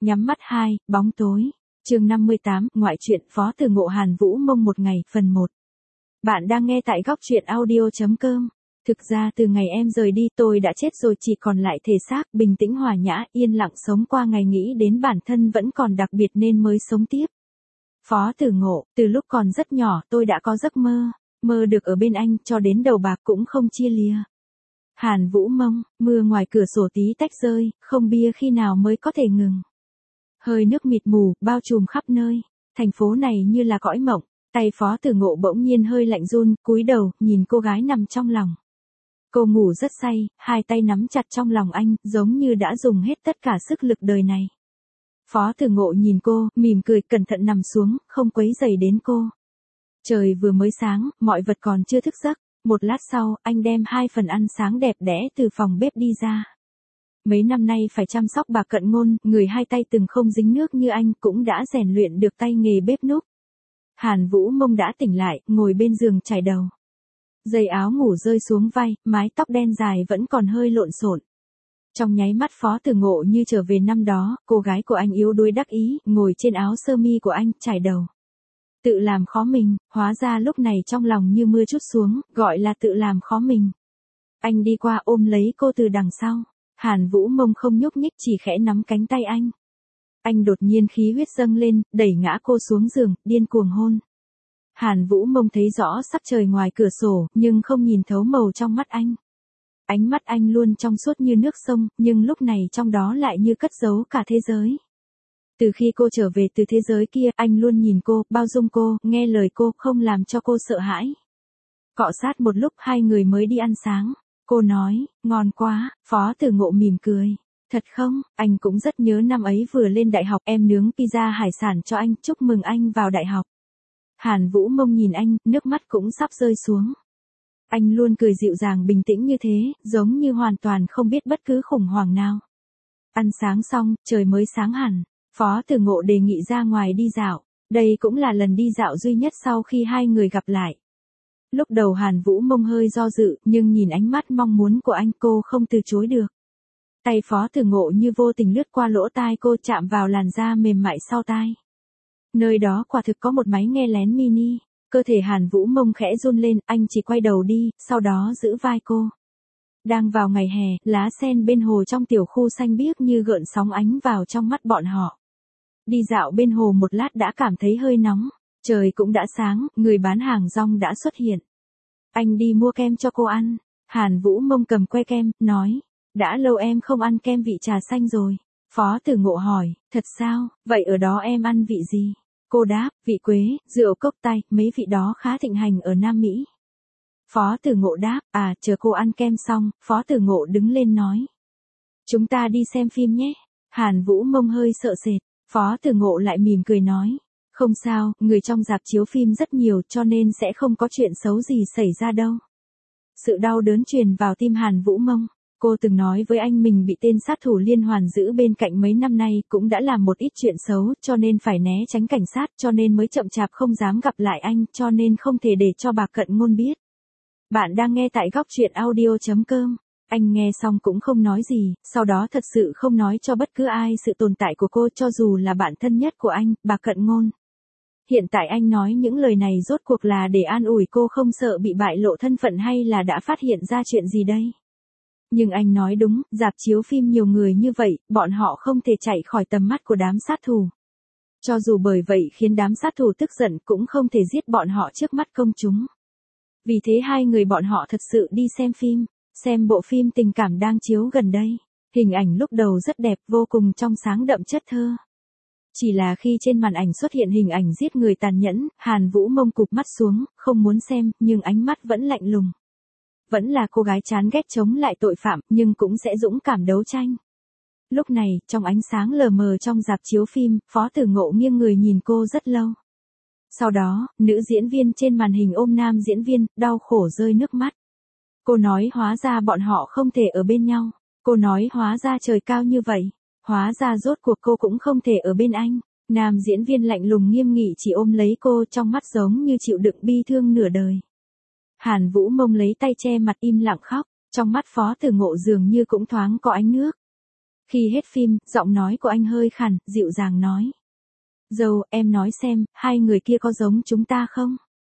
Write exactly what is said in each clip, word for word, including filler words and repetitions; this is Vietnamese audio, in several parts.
Nhắm mắt hai, bóng tối. Chương năm mươi tám, ngoại truyện Phó Tử Ngộ Hàn Vũ Mông một ngày, phần một. Bạn đang nghe tại góc truyện audio chấm com. Thực ra từ ngày em rời đi tôi đã chết rồi, chỉ còn lại thể xác, bình tĩnh hòa nhã, yên lặng sống qua ngày, nghĩ đến bản thân vẫn còn đặc biệt nên mới sống tiếp. Phó Tử Ngộ, từ lúc còn rất nhỏ tôi đã có giấc mơ, mơ được ở bên anh cho đến đầu bạc cũng không chia lìa. Hàn Vũ Mông, mưa ngoài cửa sổ tí tách rơi, không bia khi nào mới có thể ngừng. Hơi nước mịt mù, bao trùm khắp nơi, thành phố này như là cõi mộng. Tay Phó Tử Ngộ bỗng nhiên hơi lạnh run, cúi đầu, nhìn cô gái nằm trong lòng. Cô ngủ rất say, hai tay nắm chặt trong lòng anh, giống như đã dùng hết tất cả sức lực đời này. Phó Tử Ngộ nhìn cô, mỉm cười, cẩn thận nằm xuống, không quấy rầy đến cô. Trời vừa mới sáng, mọi vật còn chưa thức giấc. Một lát sau, anh đem hai phần ăn sáng đẹp đẽ từ phòng bếp đi ra. Mấy năm nay phải chăm sóc bà Cận Ngôn, người hai tay từng không dính nước như anh cũng đã rèn luyện được tay nghề bếp núc. Hàn Vũ Mông đã tỉnh lại, ngồi bên giường chải đầu. Dây áo ngủ rơi xuống vai, mái tóc đen dài vẫn còn hơi lộn xộn. Trong nháy mắt Phó Tử Ngộ như trở về năm đó, cô gái của anh yếu đuối đắc ý, ngồi trên áo sơ mi của anh, chải đầu. Tự làm khó mình, hóa ra lúc này trong lòng như mưa trút xuống, gọi là tự làm khó mình. Anh đi qua ôm lấy cô từ đằng sau. Hàn Vũ Mông không nhúc nhích, chỉ khẽ nắm cánh tay anh. Anh đột nhiên khí huyết dâng lên, đẩy ngã cô xuống giường, điên cuồng hôn. Hàn Vũ Mông thấy rõ sắc trời ngoài cửa sổ, nhưng không nhìn thấu màu trong mắt anh. Ánh mắt anh luôn trong suốt như nước sông, nhưng lúc này trong đó lại như cất giấu cả thế giới. Từ khi cô trở về từ thế giới kia, anh luôn nhìn cô, bao dung cô, nghe lời cô, không làm cho cô sợ hãi. Cọ sát một lúc hai người mới đi ăn sáng. Cô nói, ngon quá. Phó Tử Ngộ mỉm cười. Thật không, anh cũng rất nhớ năm ấy vừa lên đại học, em nướng pizza hải sản cho anh, chúc mừng anh vào đại học. Hàn Vũ Mông nhìn anh, nước mắt cũng sắp rơi xuống. Anh luôn cười dịu dàng bình tĩnh như thế, giống như hoàn toàn không biết bất cứ khủng hoảng nào. Ăn sáng xong, trời mới sáng hẳn. Phó Tử Ngộ đề nghị ra ngoài đi dạo. Đây cũng là lần đi dạo duy nhất sau khi hai người gặp lại. Lúc đầu Hàn Vũ Mông hơi do dự, nhưng nhìn ánh mắt mong muốn của anh, cô không từ chối được. Tay Phó Tử Ngộ như vô tình lướt qua lỗ tai cô, chạm vào làn da mềm mại sau tai. Nơi đó quả thực có một máy nghe lén mini. Cơ thể Hàn Vũ Mông khẽ run lên, anh chỉ quay đầu đi, sau đó giữ vai cô. Đang vào ngày hè, lá sen bên hồ trong tiểu khu xanh biếc như gợn sóng ánh vào trong mắt bọn họ. Đi dạo bên hồ một lát đã cảm thấy hơi nóng. Trời cũng đã sáng, người bán hàng rong đã xuất hiện. Anh đi mua kem cho cô ăn. Hàn Vũ Mông cầm que kem, nói. Đã lâu em không ăn kem vị trà xanh rồi. Phó Tử Ngộ hỏi, thật sao, vậy ở đó em ăn vị gì? Cô đáp, vị quế, rượu cốc tay, mấy vị đó khá thịnh hành ở Nam Mỹ. Phó Tử Ngộ đáp, à, chờ cô ăn kem xong, Phó Tử Ngộ đứng lên nói. Chúng ta đi xem phim nhé. Hàn Vũ Mông hơi sợ sệt. Phó Tử Ngộ lại mỉm cười nói. Không sao, người trong rạp chiếu phim rất nhiều cho nên sẽ không có chuyện xấu gì xảy ra đâu. Sự đau đớn truyền vào tim Hàn Vũ Mông. Cô từng nói với anh mình bị tên sát thủ liên hoàn giữ bên cạnh mấy năm nay, cũng đã làm một ít chuyện xấu, cho nên phải né tránh cảnh sát, cho nên mới chậm chạp không dám gặp lại anh, cho nên không thể để cho bà Cận Ngôn biết. Bạn đang nghe tại góc truyện audio chấm com. Anh nghe xong cũng không nói gì, sau đó thật sự không nói cho bất cứ ai sự tồn tại của cô, cho dù là bạn thân nhất của anh, bà Cận Ngôn. Hiện tại anh nói những lời này rốt cuộc là để an ủi cô không sợ bị bại lộ thân phận, hay là đã phát hiện ra chuyện gì đây? Nhưng anh nói đúng, rạp chiếu phim nhiều người như vậy, bọn họ không thể chạy khỏi tầm mắt của đám sát thủ. Cho dù bởi vậy khiến đám sát thủ tức giận, cũng không thể giết bọn họ trước mắt công chúng. Vì thế hai người bọn họ thật sự đi xem phim, xem bộ phim tình cảm đang chiếu gần đây. Hình ảnh lúc đầu rất đẹp, vô cùng trong sáng đậm chất thơ. Chỉ là khi trên màn ảnh xuất hiện hình ảnh giết người tàn nhẫn, Hàn Vũ Mông cụp mắt xuống, không muốn xem, nhưng ánh mắt vẫn lạnh lùng. Vẫn là cô gái chán ghét chống lại tội phạm, nhưng cũng sẽ dũng cảm đấu tranh. Lúc này, trong ánh sáng lờ mờ trong rạp chiếu phim, Phó Tử Ngộ nghiêng người nhìn cô rất lâu. Sau đó, nữ diễn viên trên màn hình ôm nam diễn viên, đau khổ rơi nước mắt. Cô nói hóa ra bọn họ không thể ở bên nhau. Cô nói hóa ra trời cao như vậy. Hóa ra rốt cuộc cô cũng không thể ở bên anh. Nam diễn viên lạnh lùng nghiêm nghị chỉ ôm lấy cô, trong mắt giống như chịu đựng bi thương nửa đời. Hàn Vũ Mông lấy tay che mặt im lặng khóc, trong mắt Phó Tử Ngộ dường như cũng thoáng có ánh nước. Khi hết phim, giọng nói của anh hơi khàn, dịu dàng nói. Dâu, em nói xem, hai người kia có giống chúng ta không?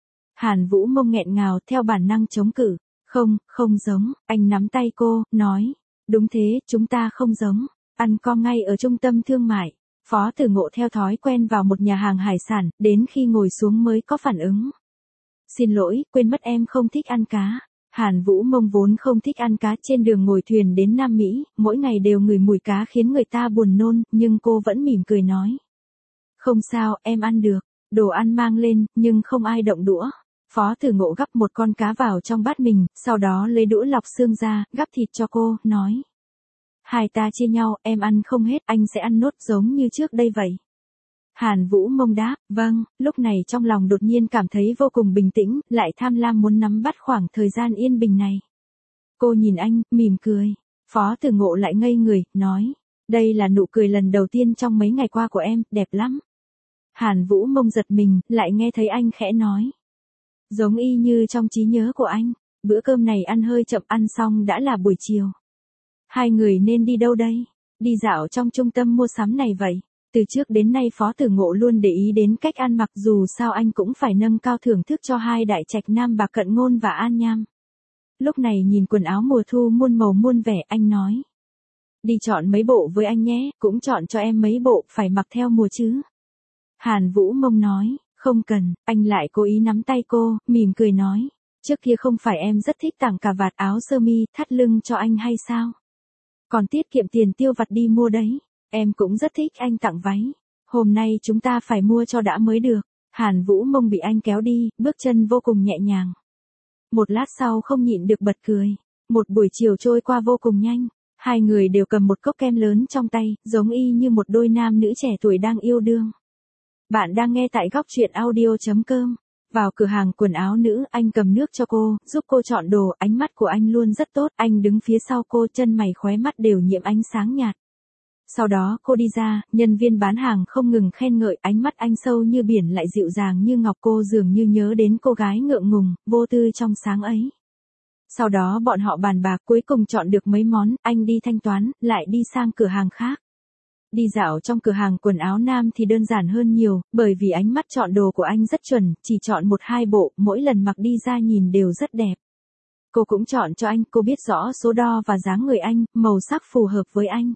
Hàn Vũ Mông nghẹn ngào theo bản năng chống cự. Không, không giống, anh nắm tay cô, nói. Đúng thế, chúng ta không giống. Ăn com ngay ở trung tâm thương mại. Phó Tử Ngộ theo thói quen vào một nhà hàng hải sản, đến khi ngồi xuống mới có phản ứng. Xin lỗi, quên mất em không thích ăn cá. Hàn Vũ Mông vốn không thích ăn cá, trên đường ngồi thuyền đến Nam Mỹ, mỗi ngày đều ngửi mùi cá khiến người ta buồn nôn, nhưng cô vẫn mỉm cười nói. Không sao, em ăn được. Đồ ăn mang lên, nhưng không ai động đũa. Phó Tử Ngộ gắp một con cá vào trong bát mình, sau đó lấy đũa lọc xương ra, gắp thịt cho cô, nói. Hai ta chia nhau, em ăn không hết, anh sẽ ăn nốt giống như trước đây vậy. Hàn Vũ Mông đáp, vâng, lúc này trong lòng đột nhiên cảm thấy vô cùng bình tĩnh, lại tham lam muốn nắm bắt khoảng thời gian yên bình này. Cô nhìn anh, mỉm cười. Phó Tử Ngộ lại ngây người, nói. Đây là nụ cười lần đầu tiên trong mấy ngày qua của em, đẹp lắm. Hàn Vũ Mông giật mình, lại nghe thấy anh khẽ nói. Giống y như trong trí nhớ của anh, bữa cơm này ăn hơi chậm, ăn xong đã là buổi chiều. Hai người nên đi đâu đây? Đi dạo trong trung tâm mua sắm này vậy. Từ trước đến nay Phó Tử Ngộ luôn để ý đến cách ăn mặc, dù sao anh cũng phải nâng cao thưởng thức cho hai đại trạch nam bạc Cận Ngôn và An Nham. Lúc này nhìn quần áo mùa thu muôn màu muôn vẻ, anh nói. Đi chọn mấy bộ với anh nhé, cũng chọn cho em mấy bộ, phải mặc theo mùa chứ. Hàn Vũ Mông nói, không cần, anh lại cố ý nắm tay cô, mỉm cười nói. Trước kia không phải em rất thích tặng cà vạt áo sơ mi, thắt lưng cho anh hay sao? Còn tiết kiệm tiền tiêu vặt đi mua đấy. Em cũng rất thích anh tặng váy. Hôm nay chúng ta phải mua cho đã mới được. Hàn Vũ Mông bị anh kéo đi, bước chân vô cùng nhẹ nhàng. Một lát sau không nhịn được bật cười. Một buổi chiều trôi qua vô cùng nhanh. Hai người đều cầm một cốc kem lớn trong tay, giống y như một đôi nam nữ trẻ tuổi đang yêu đương. Bạn đang nghe tại góc truyện audio chấm com. Vào cửa hàng quần áo nữ, anh cầm nước cho cô, giúp cô chọn đồ, ánh mắt của anh luôn rất tốt, anh đứng phía sau cô, chân mày khóe mắt đều nhiễm ánh sáng nhạt. Sau đó cô đi ra, nhân viên bán hàng không ngừng khen ngợi, ánh mắt anh sâu như biển lại dịu dàng như ngọc, cô dường như nhớ đến cô gái ngượng ngùng, vô tư trong sáng ấy. Sau đó bọn họ bàn bạc, cuối cùng chọn được mấy món, anh đi thanh toán, lại đi sang cửa hàng khác. Đi dạo trong cửa hàng quần áo nam thì đơn giản hơn nhiều, bởi vì ánh mắt chọn đồ của anh rất chuẩn, chỉ chọn một hai bộ, mỗi lần mặc đi ra nhìn đều rất đẹp. Cô cũng chọn cho anh, cô biết rõ số đo và dáng người anh, màu sắc phù hợp với anh.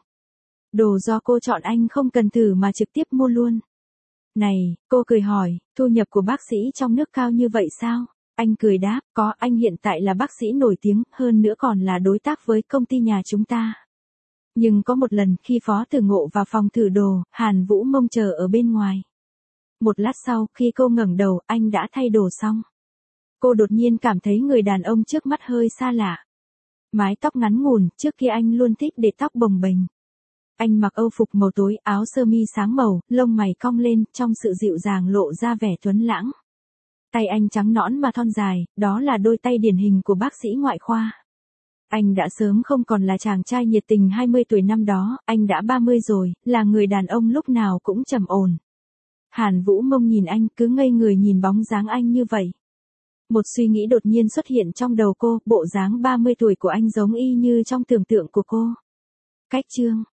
Đồ do cô chọn anh không cần thử mà trực tiếp mua luôn. Này, cô cười hỏi, thu nhập của bác sĩ trong nước cao như vậy sao? Anh cười đáp, có, anh hiện tại là bác sĩ nổi tiếng, hơn nữa còn là đối tác với công ty nhà chúng ta. Nhưng có một lần khi Phó Tử Ngộ vào phòng thử đồ, Hàn Vũ Mông chờ ở bên ngoài. Một lát sau, khi cô ngẩng đầu, anh đã thay đồ xong. Cô đột nhiên cảm thấy người đàn ông trước mắt hơi xa lạ. Mái tóc ngắn ngủn, trước kia anh luôn thích để tóc bồng bềnh. Anh mặc âu phục màu tối, áo sơ mi sáng màu, lông mày cong lên, trong sự dịu dàng lộ ra vẻ tuấn lãng. Tay anh trắng nõn mà thon dài, đó là đôi tay điển hình của bác sĩ ngoại khoa. Anh đã sớm không còn là chàng trai nhiệt tình hai mươi tuổi năm đó, anh đã ba mươi rồi, là người đàn ông lúc nào cũng trầm ổn. Hàn Vũ Mông nhìn anh, cứ ngây người nhìn bóng dáng anh như vậy. Một suy nghĩ đột nhiên xuất hiện trong đầu cô, bộ dáng ba mươi tuổi của anh giống y như trong tưởng tượng của cô. Cách chương